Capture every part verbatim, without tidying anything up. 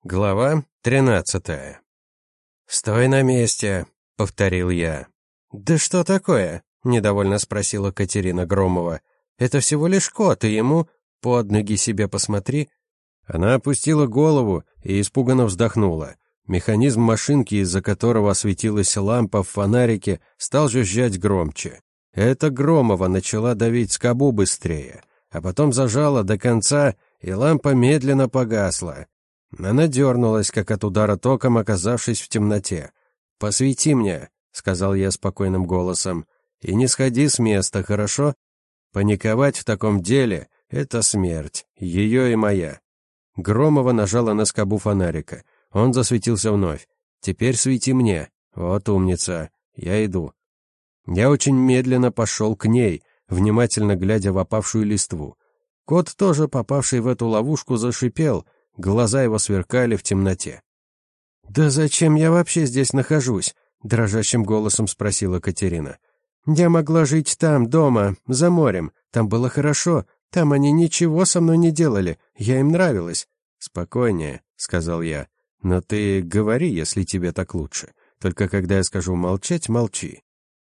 Глава тринадцатая. «Стой на месте», — повторил я. «Да что такое?» — недовольно спросила Катерина Громова. «Это всего лишь кот, и ему под ноги себе посмотри». Она опустила голову и испуганно вздохнула. Механизм машинки, из-за которого осветилась лампа в фонарике, стал жужжать громче. Это Громова начала давить скобу быстрее, а потом зажала до конца, и лампа медленно погасла. Она дернулась, как от удара током, оказавшись в темноте. «Посвети мне», — сказал я спокойным голосом, — «и не сходи с места, хорошо? Паниковать в таком деле — это смерть, ее и моя». Громова нажала на скобу фонарика. Он засветился вновь. «Теперь свети мне. Вот умница. Я иду». Я очень медленно пошел к ней, внимательно глядя в опавшую листву. Кот, тоже попавший в эту ловушку, зашипел. Глаза его сверкали в темноте. «Да зачем я вообще здесь нахожусь?» — дрожащим голосом спросила Катерина. «Я могла жить там, дома, за морем. Там было хорошо. Там они ничего со мной не делали. Я им нравилась». «Спокойнее», — сказал я. «Но ты говори, если тебе так лучше. Только когда я скажу молчать, молчи».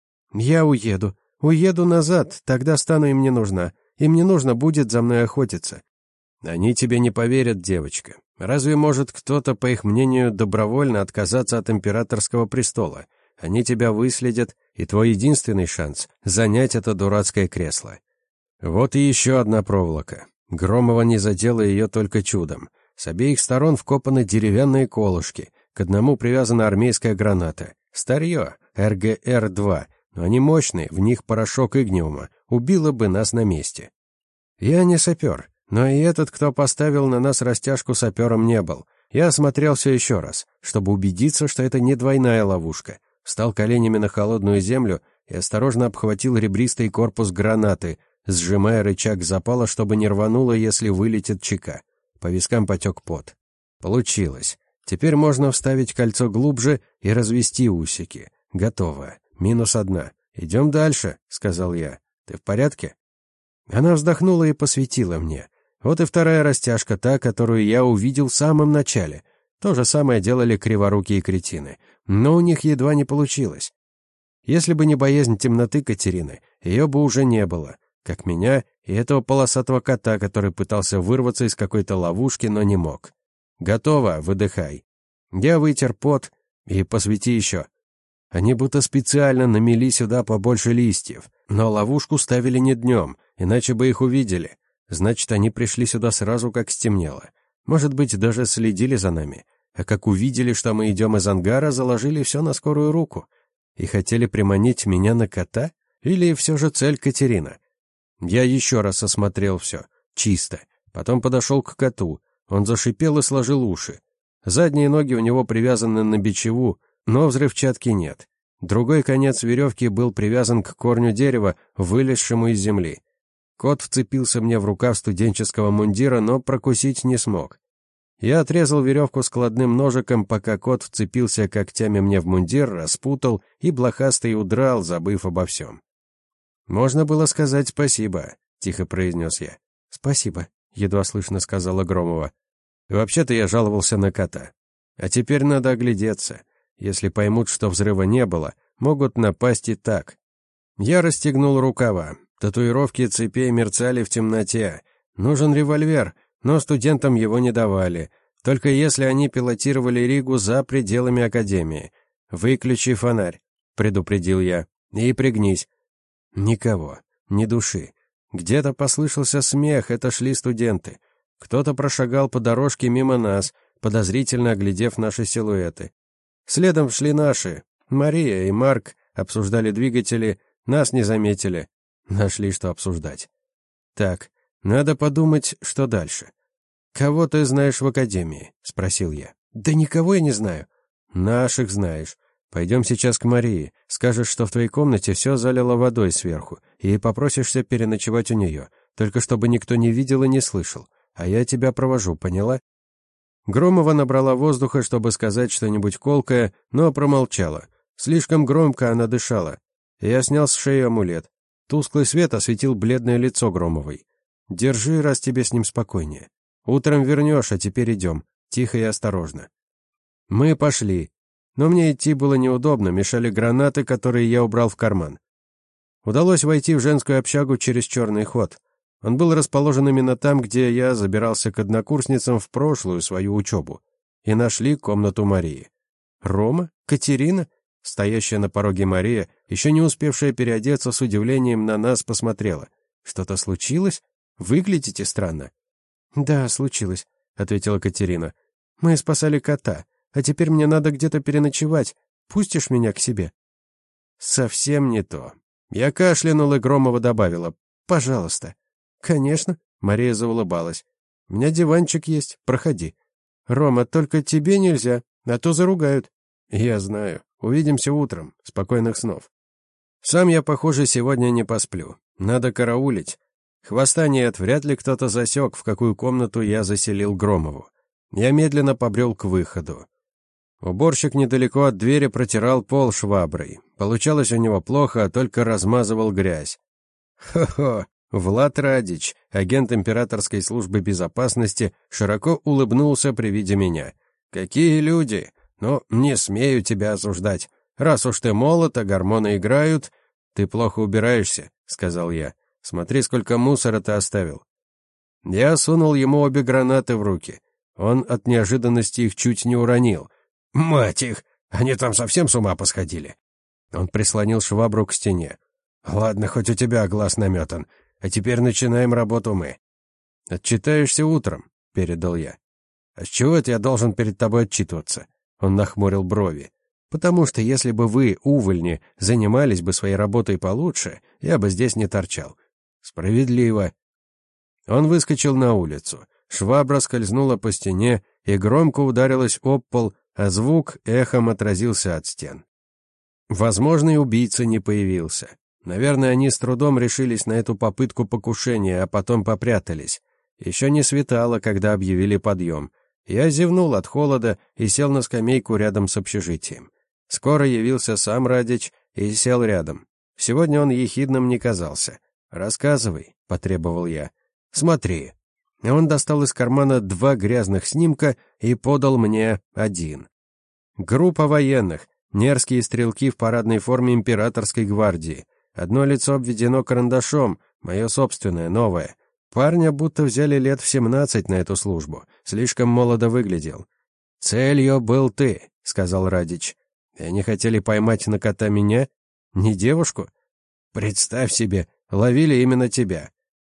«Я уеду. Уеду назад. Тогда стану им не нужна. Им не нужно будет за мной охотиться». «Они тебе не поверят, девочка. Разве может кто-то, по их мнению, добровольно отказаться от императорского престола? Они тебя выследят, и твой единственный шанс — занять это дурацкое кресло». Вот и еще одна проволока. Громова не задела ее только чудом. С обеих сторон вкопаны деревянные колышки. К одному привязана армейская граната. Старье, эр гэ эр два, но они мощные, в них порошок игниума. Убило бы нас на месте. Я не сапер. Но и этот, кто поставил на нас растяжку, сапером не был. Я осмотрелся еще раз, чтобы убедиться, что это не двойная ловушка. Встал коленями на холодную землю и осторожно обхватил ребристый корпус гранаты, сжимая рычаг запала, чтобы не рвануло, если вылетит чека. По вискам потек пот. Получилось. Теперь можно вставить кольцо глубже и развести усики. Готово. Минус одна. «Идем дальше», — сказал я. «Ты в порядке?» Она вздохнула и посветила мне. Вот и вторая растяжка, та, которую я увидел в самом начале. То же самое делали криворукие кретины, но у них едва не получилось. Если бы не боязнь темноты Катерины, ее бы уже не было, как меня и этого полосатого кота, который пытался вырваться из какой-то ловушки, но не мог. «Готово, выдыхай». Я вытер пот и посвети еще. Они будто специально намели сюда побольше листьев, но ловушку ставили не днем, иначе бы их увидели. Значит, они пришли сюда сразу, как стемнело. Может быть, даже следили за нами. А как увидели, что мы идем из ангара, заложили все на скорую руку. И хотели приманить меня на кота? Или все же цель Катерина? Я еще раз осмотрел все. Чисто. Потом подошел к коту. Он зашипел и сложил уши. Задние ноги у него привязаны на бичеву, но взрывчатки нет. Другой конец веревки был привязан к корню дерева, вылезшему из земли. Кот вцепился мне в рукав студенческого мундира, но прокусить не смог. Я отрезал веревку складным ножиком, пока кот вцепился когтями мне в мундир, распутал и блохастый удрал, забыв обо всем. «Можно было сказать спасибо», — тихо произнес я. «Спасибо», — едва слышно сказала Громова. «Вообще-то я жаловался на кота. А теперь надо оглядеться. Если поймут, что взрыва не было, могут напасть и так». Я расстегнул рукава. Татуировки цепей мерцали в темноте. Нужен револьвер, но студентам его не давали, только если они пилотировали Ригу за пределами академии. «Выключи фонарь», — предупредил я, — «и пригнись». Никого, ни души. Где-то послышался смех, это шли студенты. Кто-то прошагал по дорожке мимо нас, подозрительно оглядев наши силуэты. Следом шли наши. Мария и Марк обсуждали двигатели, нас не заметили. Нашли, что обсуждать. Так, надо подумать, что дальше. «Кого ты знаешь в академии?» — спросил я. «Да никого я не знаю». «Наших знаешь. Пойдем сейчас к Марии. Скажешь, что в твоей комнате все залило водой сверху, и попросишься переночевать у нее, только чтобы никто не видел и не слышал. А я тебя провожу, поняла?» Громова набрала воздуха, чтобы сказать что-нибудь колкое, но промолчала. Слишком громко она дышала. Я снял с шеи амулет. Тусклый свет осветил бледное лицо Громовой. «Держи, раз тебе с ним спокойнее. Утром вернешь, а теперь идем», тихо и осторожно. Мы пошли, но мне идти было неудобно, мешали гранаты, которые я убрал в карман. Удалось войти в женскую общагу через черный ход. Он был расположен именно там, где я забирался к однокурсницам в прошлую свою учебу. И нашли комнату Марии. Рома? Катерина? Стоящая на пороге Мария, еще не успевшая переодеться, с удивлением на нас посмотрела. «Что-то случилось? Выглядите странно». «Да, случилось», — ответила Катерина. «Мы спасали кота, а теперь мне надо где-то переночевать. Пустишь меня к себе?» «Совсем не то». Я кашлянул, и Громова добавила: «Пожалуйста». «Конечно», — Мария заулыбалась. «У меня диванчик есть, проходи». «Рома, только тебе нельзя, а то заругают». «Я знаю. Увидимся утром. Спокойных снов». Сам я, похоже, сегодня не посплю. Надо караулить. Хвоста нет, вряд ли кто-то засек, в какую комнату я заселил Громову. Я медленно побрел к выходу. Уборщик недалеко от двери протирал пол шваброй. Получалось у него плохо, а только размазывал грязь. Хо-хо! Влад Радич, агент императорской службы безопасности, широко улыбнулся при виде меня. «Какие люди! Но не смею тебя осуждать. Раз уж ты молод, а гормоны играют...» «Ты плохо убираешься», — сказал я. «Смотри, сколько мусора ты оставил». Я сунул ему обе гранаты в руки. Он от неожиданности их чуть не уронил. «Мать их! Они там совсем с ума посходили!» Он прислонил швабру к стене. «Ладно, хоть у тебя глаз наметан. А теперь начинаем работу мы». «Отчитаешься утром», — передал я. «А с чего это я должен перед тобой отчитываться?» Он нахмурил брови. «Потому что если бы вы, увольни, занимались бы своей работой получше, я бы здесь не торчал». «Справедливо». Он выскочил на улицу. Швабра скользнула по стене и громко ударилась об пол, а звук эхом отразился от стен. Возможный убийца не появился. Наверное, они с трудом решились на эту попытку покушения, а потом попрятались. Еще не светало, когда объявили подъем. Я зевнул от холода и сел на скамейку рядом с общежитием. Скоро явился сам Радич и сел рядом. Сегодня он ехидным не казался. «Рассказывай», — потребовал я. «Смотри». Он достал из кармана два грязных снимка и подал мне один. Группа военных, нерские стрелки в парадной форме императорской гвардии. Одно лицо обведено карандашом, мое собственное, новое. Парня будто взяли лет в семнадцать на эту службу, слишком молодо выглядел. «Целью был ты», — сказал Радич. «И они хотели поймать на кота меня? Не девушку? Представь себе, ловили именно тебя».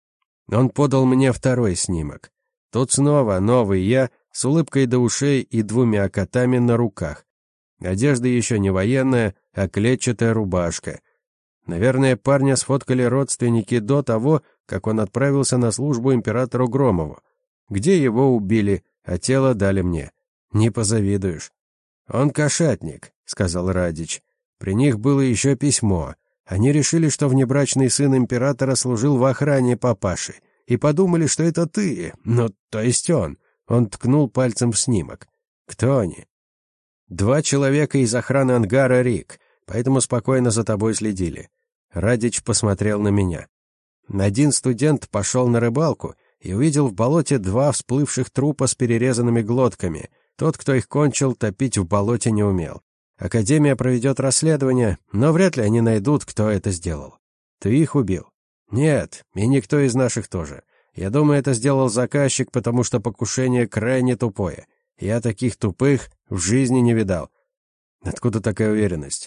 Он подал мне второй снимок. Тут снова новый я, с улыбкой до ушей и двумя котами на руках. Одежда еще не военная, а клетчатая рубашка. Наверное, парня сфоткали родственники до того, как он отправился на службу императору Громову. Где его убили, а тело дали мне. Не позавидуешь. «Он кошатник», — сказал Радич. При них было еще письмо. Они решили, что внебрачный сын императора служил в охране папаши, и подумали, что это ты, ну, то есть он. Он ткнул пальцем в снимок. «Кто они?» «Два человека из охраны ангара РИК, поэтому спокойно за тобой следили». Радич посмотрел на меня. Один студент пошел на рыбалку и увидел в болоте два всплывших трупа с перерезанными глотками. Тот, кто их кончил, топить в болоте не умел. Академия проведет расследование, но вряд ли они найдут, кто это сделал. Ты их убил? Нет, и никто из наших тоже. Я думаю, это сделал заказчик, потому что покушение крайне тупое. Я таких тупых в жизни не видал. Откуда такая уверенность?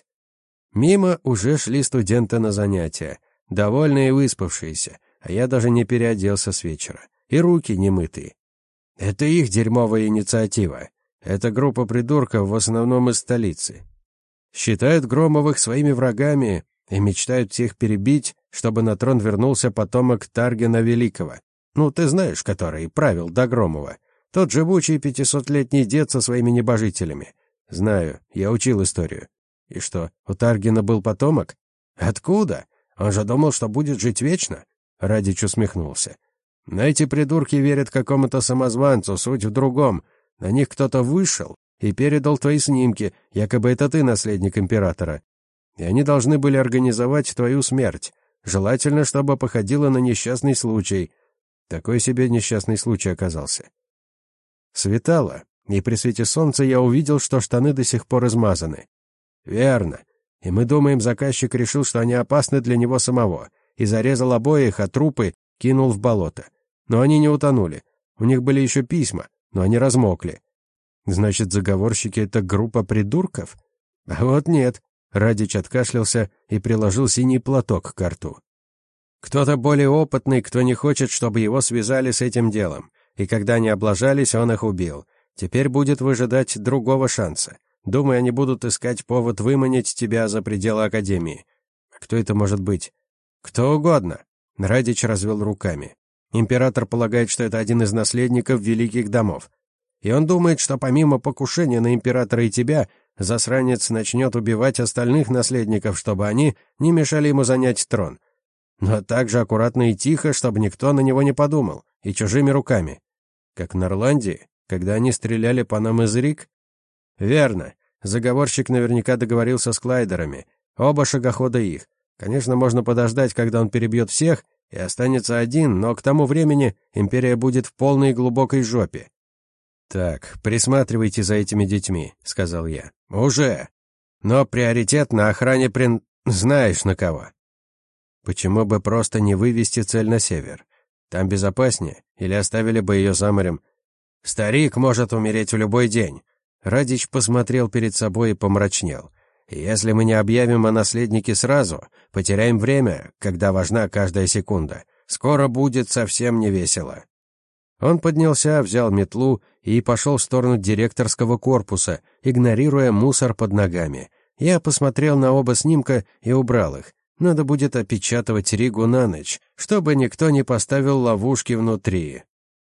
Мимо уже шли студенты на занятия, довольные и выспавшиеся, а я даже не переоделся с вечера. И руки не мытые. Это их дерьмовая инициатива. Это группа придурков, в основном из столицы. Считают Громовых своими врагами и мечтают всех перебить, чтобы на трон вернулся потомок Таргена Великого. Ну, ты знаешь, который правил до Громова. Тот живучий пятисотлетний дед со своими небожителями. Знаю, я учил историю. И что, у Таргена был потомок? Откуда? Он же думал, что будет жить вечно. Радич усмехнулся. Но эти придурки верят какому-то самозванцу, суть в другом. На них кто-то вышел и передал твои снимки, якобы это ты наследник императора. И они должны были организовать твою смерть. Желательно, чтобы походило на несчастный случай. Такой себе несчастный случай оказался. Светало. и при свете солнца я увидел, что штаны до сих пор измазаны. Верно. И мы думаем, заказчик решил, что они опасны для него самого, и зарезал обоих, а трупы кинул в болото. Но они не утонули. У них были еще письма, но они размокли. Значит, заговорщики — это группа придурков? А вот нет. Радич откашлялся и приложил синий платок к рту. Кто-то более опытный, кто не хочет, чтобы его связали с этим делом. И когда они облажались, он их убил. Теперь будет выжидать другого шанса. Думаю, они будут искать повод выманить тебя за пределы Академии. А кто это может быть? Кто угодно. Радич развел руками. Император полагает, что это один из наследников великих домов. И он думает, что помимо покушения на императора и тебя, засранец начнет убивать остальных наследников, чтобы они не мешали ему занять трон. Но также аккуратно и тихо, чтобы никто на него не подумал, и чужими руками. Как в Норландии, когда они стреляли по нам из Рик? Верно. Заговорщик наверняка договорился с Клайдерами. Оба шагохода их. Конечно, можно подождать, когда он перебьет всех, и останется один, но к тому времени империя будет в полной и глубокой жопе. «Так, присматривайте за этими детьми», — сказал я. «Уже. Но приоритет на охране прин... знаешь на кого». Почему бы просто не вывести цель на север? Там безопаснее, или оставили бы ее за морем? Старик может умереть в любой день. Радич посмотрел перед собой и помрачнел. Если мы не объявим о наследнике сразу, потеряем время, когда важна каждая секунда. Скоро будет совсем не весело. Он поднялся, взял метлу и пошел в сторону директорского корпуса, игнорируя мусор под ногами. Я посмотрел на оба снимка и убрал их. Надо будет опечатывать Ригу на ночь, чтобы никто не поставил ловушки внутри.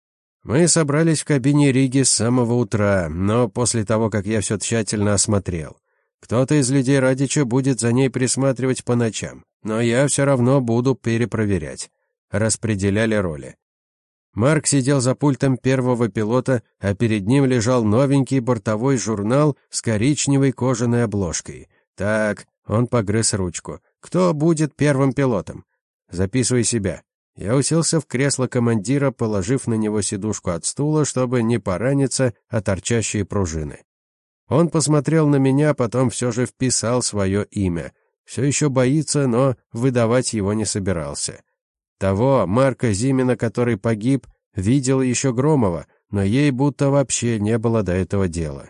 Мы собрались в кабине Риги с самого утра, но после того, как я все тщательно осмотрел. Кто-то из людей Радича будет за ней присматривать по ночам, но я все равно буду перепроверять. Распределяли роли. Марк сидел за пультом первого пилота, а перед ним лежал новенький бортовой журнал с коричневой кожаной обложкой. Так, он погрыз ручку. Кто будет первым пилотом? Записывай себя. Я уселся в кресло командира, положив на него сидушку от стула, чтобы не пораниться о торчащие пружины. Он посмотрел на меня, потом все же вписал свое имя. Все еще боится, но выдавать его не собирался. Того Марка Зимина, который погиб, видел еще Громова, но ей будто вообще не было до этого дела.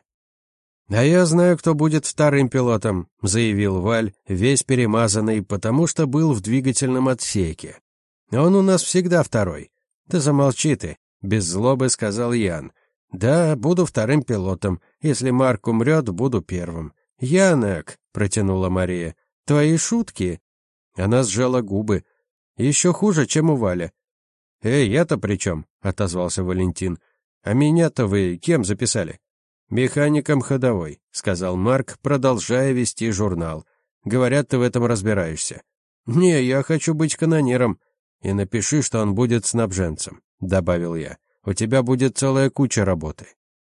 «А я знаю, кто будет вторым пилотом», — заявил Валь, весь перемазанный, потому что был в двигательном отсеке. «Он у нас всегда второй». «Да замолчи ты», — без злобы сказал Ян. «Да, буду вторым пилотом. Если Марк умрет, буду первым». «Янек», — протянула Мария, — «твои шутки?» Она сжала губы. «Еще хуже, чем у Валя». «Эй, я-то при чем?» — отозвался Валентин. «А меня-то вы кем записали?» «Механиком ходовой», — сказал Марк, продолжая вести журнал. «Говорят, ты в этом разбираешься». «Не, я хочу быть канониром». «И напиши, что он будет снабженцем», — добавил я. «У тебя будет целая куча работы».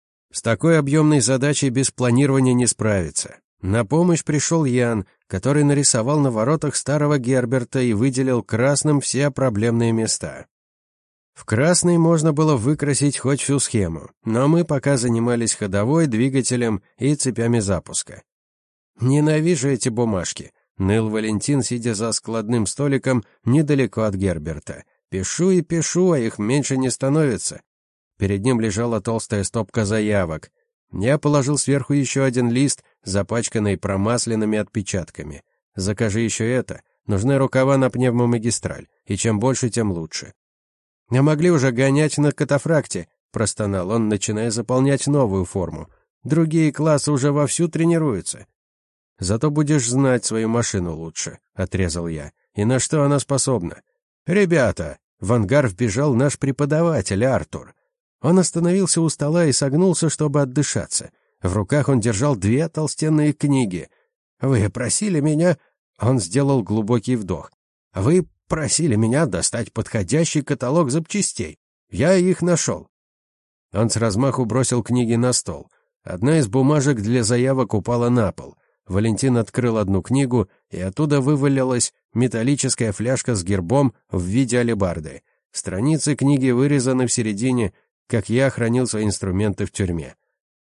С такой объемной задачей без планирования не справиться. На помощь пришел Ян, который нарисовал на воротах старого Герберта и выделил красным все проблемные места. В красный можно было выкрасить хоть всю схему, но мы пока занимались ходовой, двигателем и цепями запуска. «Ненавижу эти бумажки», — ныл Валентин, сидя за складным столиком недалеко от Герберта. «Пишу и пишу, а их меньше не становится». Перед ним лежала толстая стопка заявок. Я положил сверху еще один лист, запачканный промасленными отпечатками. «Закажи еще это. Нужны рукава на пневмомагистраль, и чем больше, тем лучше». «А могли уже гонять на катафракте», — простонал он, начиная заполнять новую форму. «Другие классы уже вовсю тренируются». «Зато будешь знать свою машину лучше», — отрезал я. «И на что она способна?» «Ребята!» — в ангар вбежал наш преподаватель Артур. Он остановился у стола и согнулся, чтобы отдышаться. В руках он держал две толстенные книги. «Вы просили меня...» Он сделал глубокий вдох. «Вы просили меня достать подходящий каталог запчастей. Я их нашел». Он с размаху бросил книги на стол. Одна из бумажек для заявок упала на пол. Валентин открыл одну книгу, и оттуда вывалилась металлическая фляжка с гербом в виде алебарды. Страницы книги вырезаны в середине, как я хранил свои инструменты в тюрьме.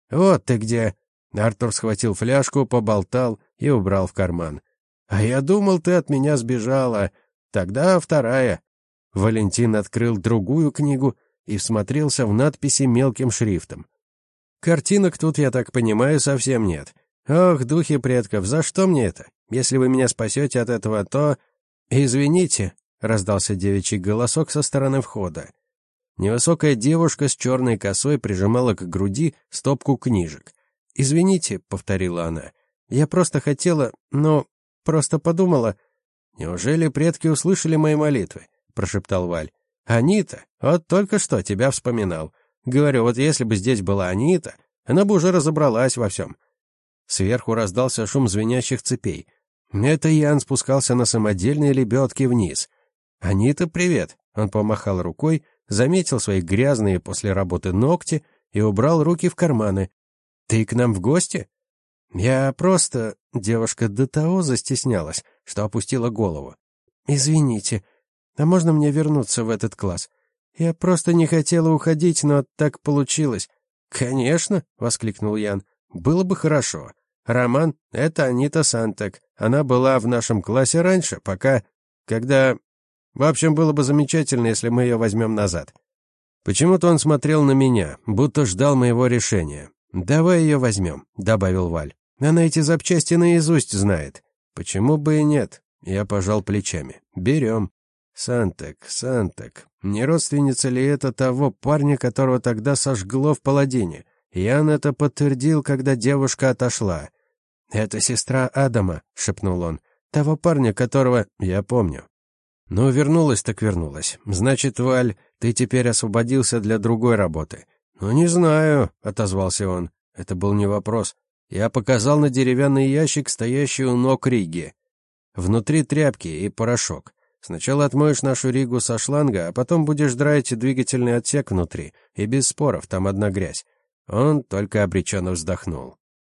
«Вот ты где!» Артур схватил фляжку, поболтал и убрал в карман. «А я думал, ты от меня сбежала. Тогда вторая». Валентин открыл другую книгу и всмотрелся в надписи мелким шрифтом. «Картинок тут, я так понимаю, совсем нет. Ох, духи предков, за что мне это? Если вы меня спасете от этого, то...» «Извините», — раздался девичий голосок со стороны входа. Невысокая девушка с черной косой прижимала к груди стопку книжек. «Извините», — повторила она, — «я просто хотела, но просто подумала». «Неужели предки услышали мои молитвы?» — прошептал Валь. «Анита, вот только что тебя вспоминал. Говорю, вот если бы здесь была Анита, она бы уже разобралась во всем». Сверху раздался шум звенящих цепей. Это Ян спускался на самодельной лебедке вниз. «Анита, привет!» — он помахал рукой, заметил свои грязные после работы ногти и убрал руки в карманы. «Ты к нам в гости?» «Я просто...» — девушка до того застеснялась, что опустила голову. «Извините, а можно мне вернуться в этот класс? Я просто не хотела уходить, но так получилось». «Конечно!» — воскликнул Ян. «Было бы хорошо. Роман — это Анита Сантек. Она была в нашем классе раньше, пока... Когда... В общем, было бы замечательно, если мы ее возьмем назад». Почему-то он смотрел на меня, будто ждал моего решения. «Давай ее возьмем», — добавил Валь. «Она эти запчасти наизусть знает». «Почему бы и нет?» Я пожал плечами. «Берем». Сантек, Сантек. Не родственница ли это того парня, которого тогда сожгло в Паладине? Ян это подтвердил, когда девушка отошла. «Это сестра Адама», — шепнул он. «Того парня, которого...» «Я помню». «Ну, вернулась так вернулась. Значит, Валь, ты теперь освободился для другой работы». «Ну, не знаю», — отозвался он. Это был не вопрос. Я показал на деревянный ящик, стоящий у ног Риги. Внутри тряпки и порошок. Сначала отмоешь нашу Ригу со шланга, а потом будешь драить двигательный отсек внутри. И без споров, там одна грязь. Он только обреченно вздохнул.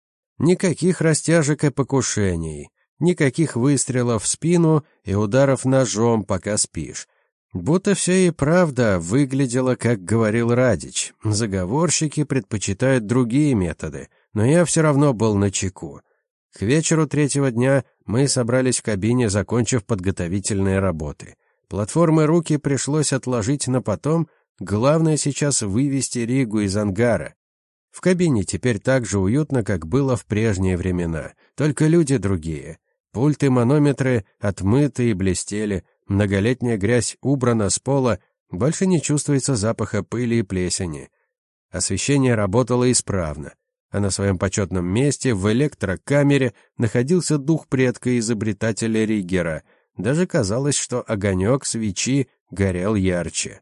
Никаких растяжек и покушений. Никаких выстрелов в спину и ударов ножом, пока спишь. Будто все и правда выглядело, как говорил Радич. Заговорщики предпочитают другие методы, но я все равно был начеку. К вечеру третьего дня мы собрались в кабине, закончив подготовительные работы. Платформы руки пришлось отложить на потом, главное сейчас вывести Ригу из ангара. В кабине теперь так же уютно, как было в прежние времена, только люди другие. Пульты, манометры отмыты и блестели, многолетняя грязь убрана с пола, больше не чувствуется запаха пыли и плесени. Освещение работало исправно, а на своем почетном месте в электрокамере находился дух предка-изобретателя Риггера. Даже казалось, что огонек свечи горел ярче.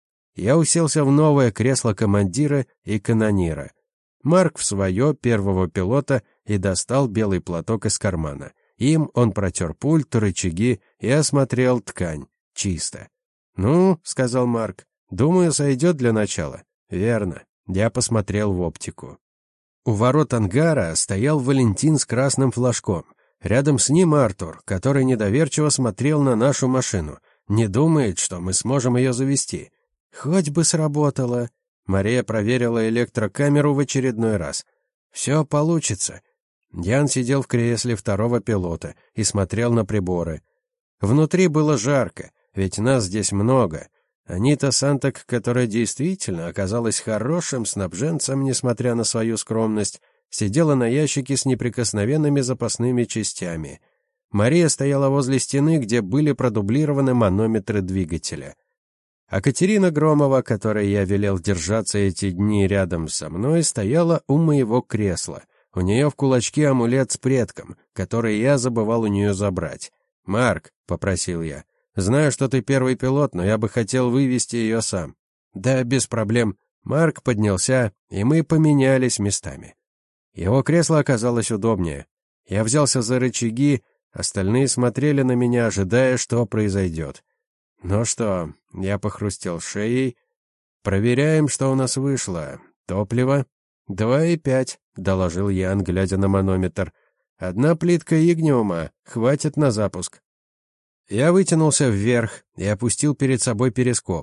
Я уселся в новое кресло командира и канонира. Марк в свое, первого пилота, и достал белый платок из кармана. Им он протер пульт, рычаги и осмотрел ткань. Чисто. «Ну, — сказал Марк, — думаю, сойдет для начала». «Верно». Я посмотрел в оптику. У ворот ангара стоял Валентин с красным флажком. Рядом с ним Артур, который недоверчиво смотрел на нашу машину. Не думает, что мы сможем ее завести. «Хоть бы сработало». Мария проверила электрокамеру в очередной раз. «Все получится». Ян сидел в кресле второго пилота и смотрел на приборы. Внутри было жарко, ведь нас здесь много. Анита Сантек, которая действительно оказалась хорошим снабженцем, несмотря на свою скромность, сидела на ящике с неприкосновенными запасными частями. Мария стояла возле стены, где были продублированы манометры двигателя. А Катерина Громова, которой я велел держаться эти дни рядом со мной, стояла у моего кресла. У нее в кулачке амулет с предком, который я забывал у нее забрать. «Марк», — попросил я, — «знаю, что ты первый пилот, но я бы хотел вывести ее сам». «Да, без проблем». Марк поднялся, и мы поменялись местами. Его кресло оказалось удобнее. Я взялся за рычаги, остальные смотрели на меня, ожидая, что произойдет. «Ну что?» — я похрустел шеей. «Проверяем, что у нас вышло. Топливо?» «Два и пять», — доложил Ян, глядя на манометр. «Одна плитка игниума. Хватит на запуск». Я вытянулся вверх и опустил перед собой перископ.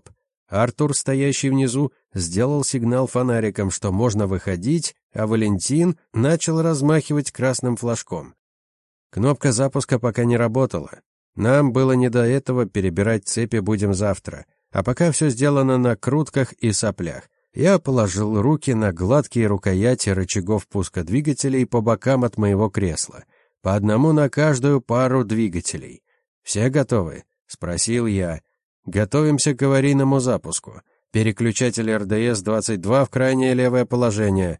Артур, стоящий внизу, сделал сигнал фонариком, что можно выходить, а Валентин начал размахивать красным флажком. Кнопка запуска пока не работала. Нам было не до этого, перебирать цепи будем завтра. А пока все сделано на крутках и соплях. Я положил руки на гладкие рукояти рычагов пуска двигателей по бокам от моего кресла. По одному на каждую пару двигателей. «Все готовы?» — спросил я. «Готовимся к аварийному запуску. Переключатель эр дэ эс двадцать два в крайнее левое положение».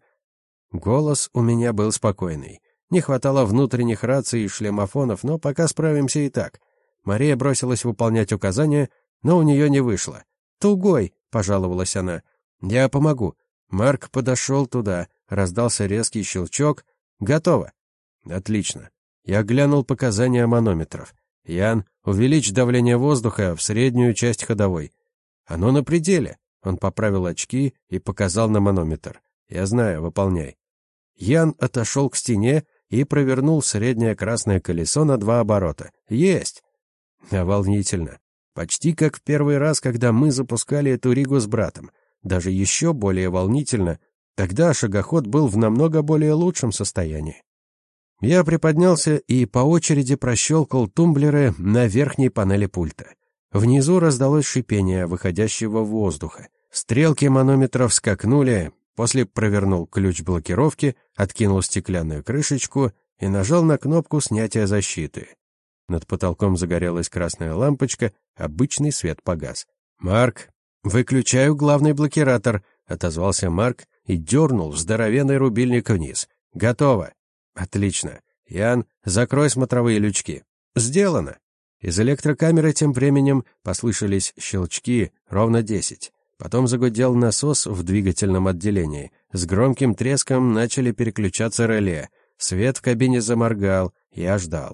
Голос у меня был спокойный. Не хватало внутренних раций и шлемофонов, но пока справимся и так. Мария бросилась выполнять указания, но у нее не вышло. «Тугой!» — пожаловалась она. «Я помогу». Марк подошел туда, раздался резкий щелчок. «Готово». «Отлично». Я глянул показания манометров. «Ян, увеличь давление воздуха в среднюю часть ходовой». «Оно на пределе». Он поправил очки и показал на манометр. «Я знаю, выполняй». Ян отошел к стене и провернул среднее красное колесо на два оборота. «Есть!» А волнительно. Почти как в первый раз, когда мы запускали эту Ригу с братом. Даже еще более волнительно. Тогда шагоход был в намного более лучшем состоянии. Я приподнялся и по очереди прощелкал тумблеры на верхней панели пульта. Внизу раздалось шипение выходящего воздуха. Стрелки манометров скакнули, после провернул ключ блокировки, откинул стеклянную крышечку и нажал на кнопку снятия защиты. Над потолком загорелась красная лампочка, обычный свет погас. «Марк, выключаю главный блокиратор», — отозвался Марк и дернул здоровенный рубильник вниз. «Готово». «Отлично. Ян, закрой смотровые лючки». «Сделано». Из электрокамеры тем временем послышались щелчки, ровно десять. Потом загудел насос в двигательном отделении. С громким треском начали переключаться реле. Свет в кабине заморгал, я ждал.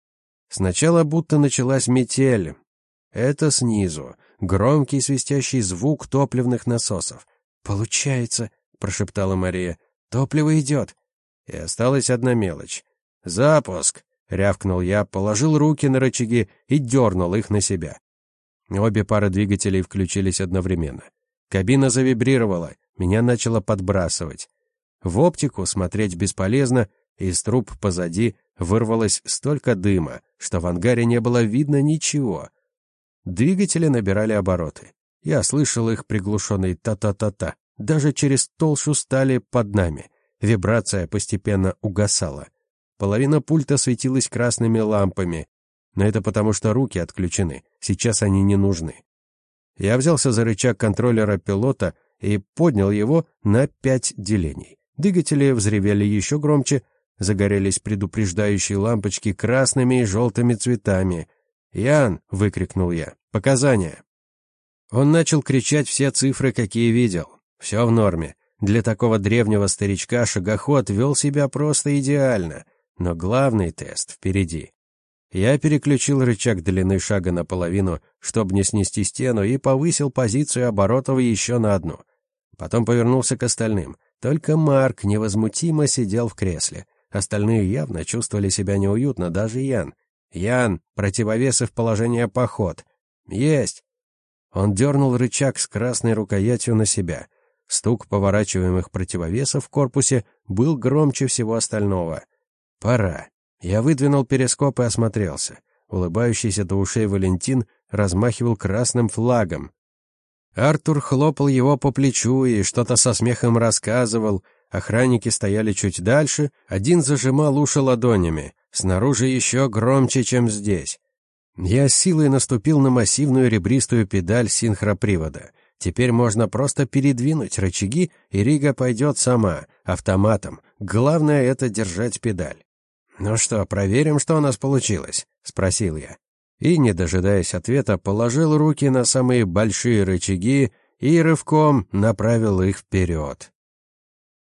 Сначала будто началась метель. Это снизу. Громкий свистящий звук топливных насосов. «Получается», — прошептала Мария, — «топливо идет». И осталась одна мелочь. «Запуск!» — рявкнул я, положил руки на рычаги и дернул их на себя. Обе пары двигателей включились одновременно. Кабина завибрировала, меня начало подбрасывать. В оптику смотреть бесполезно, из труб позади вырвалось столько дыма, что в ангаре не было видно ничего. Двигатели набирали обороты. Я слышал их приглушенный та-та-та-та, даже через толщу стали под нами. Вибрация постепенно угасала. Половина пульта светилась красными лампами, но это потому, что руки отключены, сейчас они не нужны. Я взялся за рычаг контроллера пилота и поднял его на пять делений. Двигатели взревели еще громче, загорелись предупреждающие лампочки красными и желтыми цветами. «Ян!» — выкрикнул я. «Показания!» Он начал кричать все цифры, какие видел. Все в норме. Для такого древнего старичка шагоход вел себя просто идеально, но главный тест впереди. Я переключил рычаг длины шага наполовину, чтобы не снести стену, и повысил позицию оборотов еще на одну. Потом повернулся к остальным. Только Марк невозмутимо сидел в кресле. Остальные явно чувствовали себя неуютно, даже Ян. «Ян, противовесы в положение поход». «Есть!» Он дернул рычаг с красной рукоятью на себя. Стук поворачиваемых противовесов в корпусе был громче всего остального. «Пора». Я выдвинул перископ и осмотрелся. Улыбающийся до ушей Валентин размахивал красным флагом. Артур хлопал его по плечу и что-то со смехом рассказывал. Охранники стояли чуть дальше, один зажимал уши ладонями. Снаружи еще громче, чем здесь. Я с силой наступил на массивную ребристую педаль синхропривода. Теперь можно просто передвинуть рычаги, и Рига пойдет сама, автоматом. Главное — это держать педаль. «Ну что, проверим, что у нас получилось?» — спросил я. И, не дожидаясь ответа, положил руки на самые большие рычаги и рывком направил их вперед.